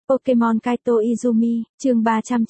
Pokemon Kaito Izumi, chương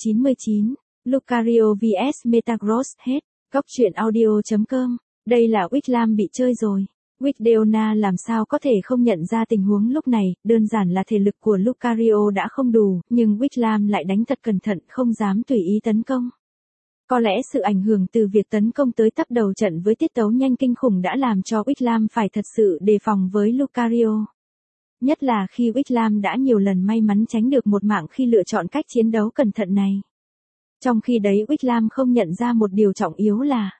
399, Lucario vs Metagross hết. Góc truyện audio.com. Đây là Wickham bị chơi rồi. Wickham làm sao có thể không nhận ra tình huống lúc này, đơn giản là thể lực của Lucario đã không đủ, nhưng Wickham lại đánh thật cẩn thận, không dám tùy ý tấn công. Có lẽ sự ảnh hưởng từ việc tấn công tới tấp đầu trận với tiết tấu nhanh kinh khủng đã làm cho Wickham phải thật sự đề phòng với Lucario. Nhất là khi Wickham đã nhiều lần may mắn tránh được một mạng khi lựa chọn cách chiến đấu cẩn thận này. Trong khi đấy Wickham không nhận ra một điều trọng yếu là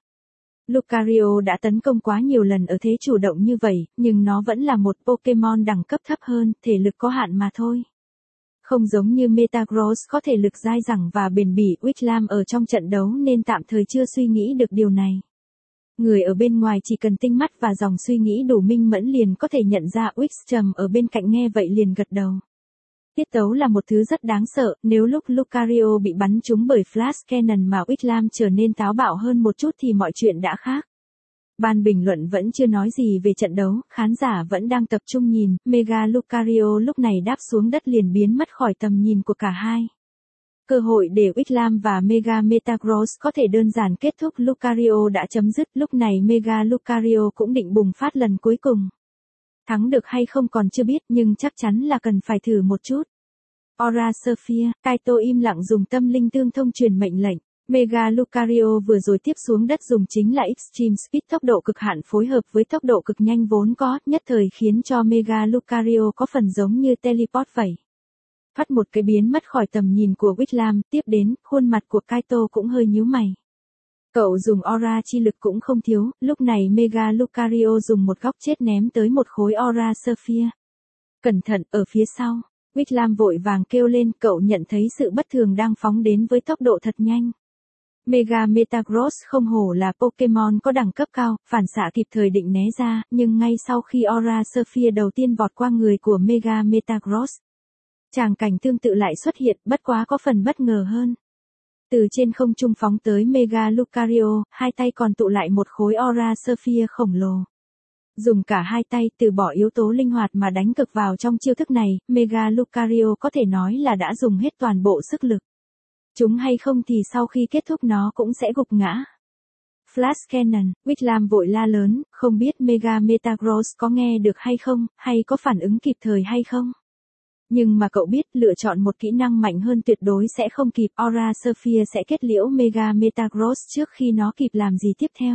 Lucario đã tấn công quá nhiều lần ở thế chủ động như vậy, nhưng nó vẫn là một Pokemon đẳng cấp thấp hơn, thể lực có hạn mà thôi. Không giống như Metagross có thể lực dai dẳng và bền bỉ, Wickham ở trong trận đấu nên tạm thời chưa suy nghĩ được điều này. Người ở bên ngoài chỉ cần tinh mắt và dòng suy nghĩ đủ minh mẫn liền có thể nhận ra. Wickham ở bên cạnh nghe vậy liền gật đầu. Tiết tấu là một thứ rất đáng sợ, nếu lúc Lucario bị bắn trúng bởi Flash Cannon mà Wickham trở nên táo bạo hơn một chút thì mọi chuyện đã khác. Ban bình luận vẫn chưa nói gì về trận đấu, khán giả vẫn đang tập trung nhìn, Mega Lucario lúc này đáp xuống đất liền biến mất khỏi tầm nhìn của cả hai. Cơ hội để Wickham và Mega Metagross có thể đơn giản kết thúc Lucario đã chấm dứt, lúc này Mega Lucario cũng định bùng phát lần cuối cùng. Thắng được hay không còn chưa biết nhưng chắc chắn là cần phải thử một chút. Aura Sphere, Kaito im lặng dùng tâm linh tương thông truyền mệnh lệnh. Mega Lucario vừa rồi tiếp xuống đất dùng chính là Extreme Speed, tốc độ cực hạn phối hợp với tốc độ cực nhanh vốn có, nhất thời khiến cho Mega Lucario có phần giống như teleport vậy. Phát một cái biến mất khỏi tầm nhìn của Wickham, tiếp đến, khuôn mặt của Kaito cũng hơi nhíu mày. Cậu dùng aura chi lực cũng không thiếu, lúc này Mega Lucario dùng một góc chết ném tới một khối Aura Sphere. Cẩn thận, ở phía sau. Wickham vội vàng kêu lên, cậu nhận thấy sự bất thường đang phóng đến với tốc độ thật nhanh. Mega Metagross không hổ là Pokemon có đẳng cấp cao, phản xạ kịp thời định né ra, nhưng ngay sau khi Aura Sphere đầu tiên vọt qua người của Mega Metagross, tràng cảnh tương tự lại xuất hiện, bất quá có phần bất ngờ hơn. Từ trên không trung phóng tới Mega Lucario, hai tay còn tụ lại một khối Aura Sphere khổng lồ. Dùng cả hai tay từ bỏ yếu tố linh hoạt mà đánh cực vào trong chiêu thức này, Mega Lucario có thể nói là đã dùng hết toàn bộ sức lực. Chúng hay không thì sau khi kết thúc nó cũng sẽ gục ngã. Flash Cannon, Wickham vội la lớn, không biết Mega Metagross có nghe được hay không, hay có phản ứng kịp thời hay không. Nhưng mà cậu biết lựa chọn một kỹ năng mạnh hơn tuyệt đối sẽ không kịp, Aura Sphere sẽ kết liễu Mega Metagross trước khi nó kịp làm gì tiếp theo.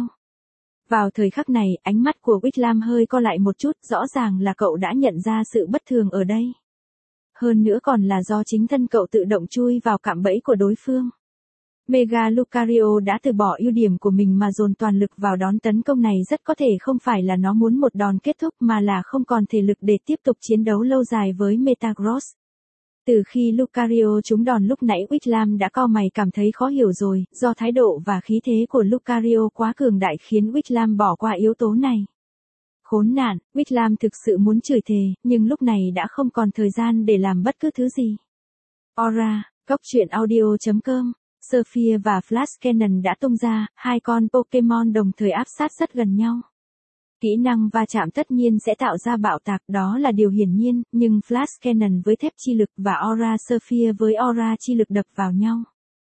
Vào thời khắc này, ánh mắt của Wickham hơi co lại một chút, rõ ràng là cậu đã nhận ra sự bất thường ở đây. Hơn nữa còn là do chính thân cậu tự động chui vào cạm bẫy của đối phương. Mega Lucario đã từ bỏ ưu điểm của mình mà dồn toàn lực vào đón tấn công này, rất có thể không phải là nó muốn một đòn kết thúc mà là không còn thể lực để tiếp tục chiến đấu lâu dài với Metagross. Từ khi Lucario trúng đòn lúc nãy Wickham đã cau mày cảm thấy khó hiểu rồi, do thái độ và khí thế của Lucario quá cường đại khiến Wickham bỏ qua yếu tố này. Khốn nạn, Wickham thực sự muốn chửi thề, nhưng lúc này đã không còn thời gian để làm bất cứ thứ gì. Aura, góc truyện audio.com. Sphere và Flash Cannon đã tung ra, hai con Pokemon đồng thời áp sát rất gần nhau. Kỹ năng va chạm tất nhiên sẽ tạo ra bạo tạc, đó là điều hiển nhiên, nhưng Flash Cannon với thép chi lực và Aura Sphere với aura chi lực đập vào nhau.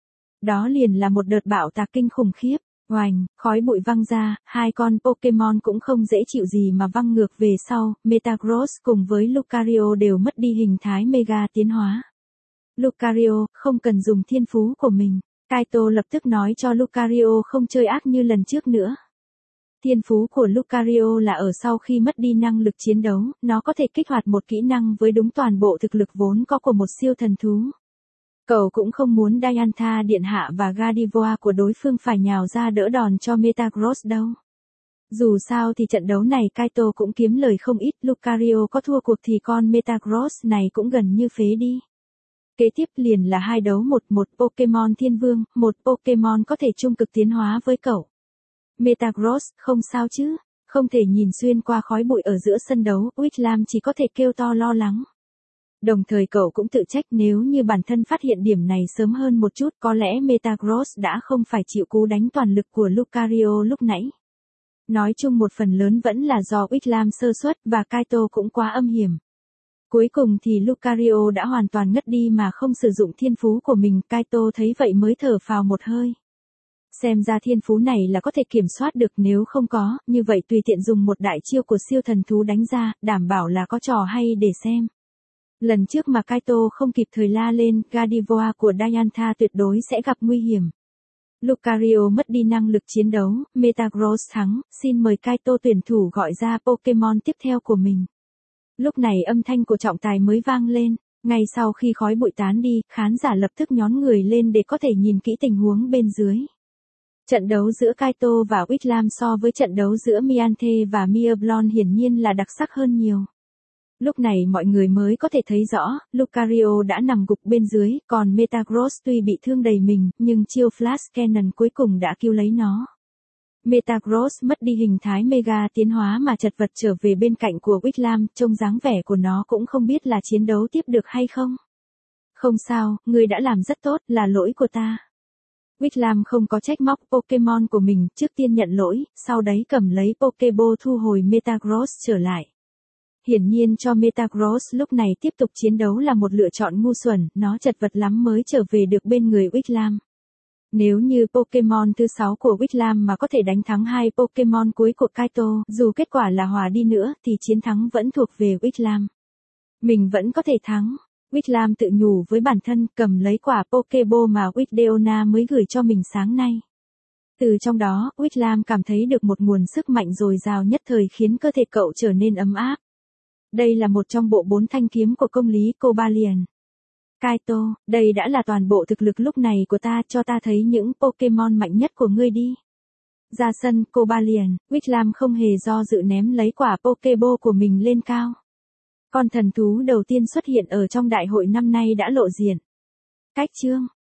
Đó liền là một đợt bạo tạc kinh khủng khiếp. Oành, khói bụi văng ra, hai con Pokemon cũng không dễ chịu gì mà văng ngược về sau, Metagross cùng với Lucario đều mất đi hình thái Mega tiến hóa. Lucario, không cần dùng thiên phú của mình. Kaito lập tức nói cho Lucario không chơi ác như lần trước nữa. Thiên phú của Lucario là ở sau khi mất đi năng lực chiến đấu, nó có thể kích hoạt một kỹ năng với đúng toàn bộ thực lực vốn có của một siêu thần thú. Cậu cũng không muốn Diantha Điện Hạ và Gardevoir của đối phương phải nhào ra đỡ đòn cho Metagross đâu. Dù sao thì trận đấu này Kaito cũng kiếm lời không ít, Lucario có thua cuộc thì con Metagross này cũng gần như phế đi. Kế tiếp liền là hai đấu một Pokemon Thiên Vương, một Pokemon có thể trung cực tiến hóa với cậu. Metagross, không sao chứ, không thể nhìn xuyên qua khói bụi ở giữa sân đấu, Wickham chỉ có thể kêu to lo lắng. Đồng thời cậu cũng tự trách nếu như bản thân phát hiện điểm này sớm hơn một chút có lẽ Metagross đã không phải chịu cú đánh toàn lực của Lucario lúc nãy. Nói chung một phần lớn vẫn là do Wickham sơ suất và Kaito cũng quá âm hiểm. Cuối cùng thì Lucario đã hoàn toàn ngất đi mà không sử dụng thiên phú của mình, Kaito thấy vậy mới thở phào một hơi. Xem ra thiên phú này là có thể kiểm soát được, nếu không có, như vậy tùy tiện dùng một đại chiêu của siêu thần thú đánh ra, đảm bảo là có trò hay để xem. Lần trước mà Kaito không kịp thời la lên, Gardevoir của Diantha tuyệt đối sẽ gặp nguy hiểm. Lucario mất đi năng lực chiến đấu, Metagross thắng, xin mời Kaito tuyển thủ gọi ra Pokemon tiếp theo của mình. Lúc này âm thanh của trọng tài mới vang lên, ngay sau khi khói bụi tán đi, khán giả lập tức nhón người lên để có thể nhìn kỹ tình huống bên dưới. Trận đấu giữa Kaito và Whitlam so với trận đấu giữa Mianthe và Mieblon hiển nhiên là đặc sắc hơn nhiều. Lúc này mọi người mới có thể thấy rõ, Lucario đã nằm gục bên dưới, còn Metagross tuy bị thương đầy mình, nhưng chiêu Flash Cannon cuối cùng đã cứu lấy nó. Metagross mất đi hình thái Mega tiến hóa mà chật vật trở về bên cạnh của Whitlam, trông dáng vẻ của nó cũng không biết là chiến đấu tiếp được hay không. Không sao, ngươi đã làm rất tốt, là lỗi của ta. Whitlam không có trách móc Pokemon của mình, trước tiên nhận lỗi, sau đấy cầm lấy Pokeball thu hồi Metagross trở lại. Hiển nhiên cho Metagross lúc này tiếp tục chiến đấu là một lựa chọn ngu xuẩn, nó chật vật lắm mới trở về được bên người Whitlam. Nếu như Pokemon thứ 6 của Whitlam mà có thể đánh thắng hai Pokemon cuối của Kaito, dù kết quả là hòa đi nữa thì chiến thắng vẫn thuộc về Whitlam. Mình vẫn có thể thắng. Whitlam tự nhủ với bản thân, cầm lấy quả Pokeball mà Whitdeona mới gửi cho mình sáng nay. Từ trong đó, Whitlam cảm thấy được một nguồn sức mạnh dồi dào nhất thời khiến cơ thể cậu trở nên ấm áp. Đây là một trong bộ 4 thanh kiếm của công lý Cobalion. Kaito, đây đã là toàn bộ thực lực lúc này của ta, cho ta thấy những Pokemon mạnh nhất của ngươi đi. Ra sân, Cobalion, Whitlam không hề do dự ném lấy quả Pokeball của mình lên cao. Con thần thú đầu tiên xuất hiện ở trong đại hội năm nay đã lộ diện. Cách chương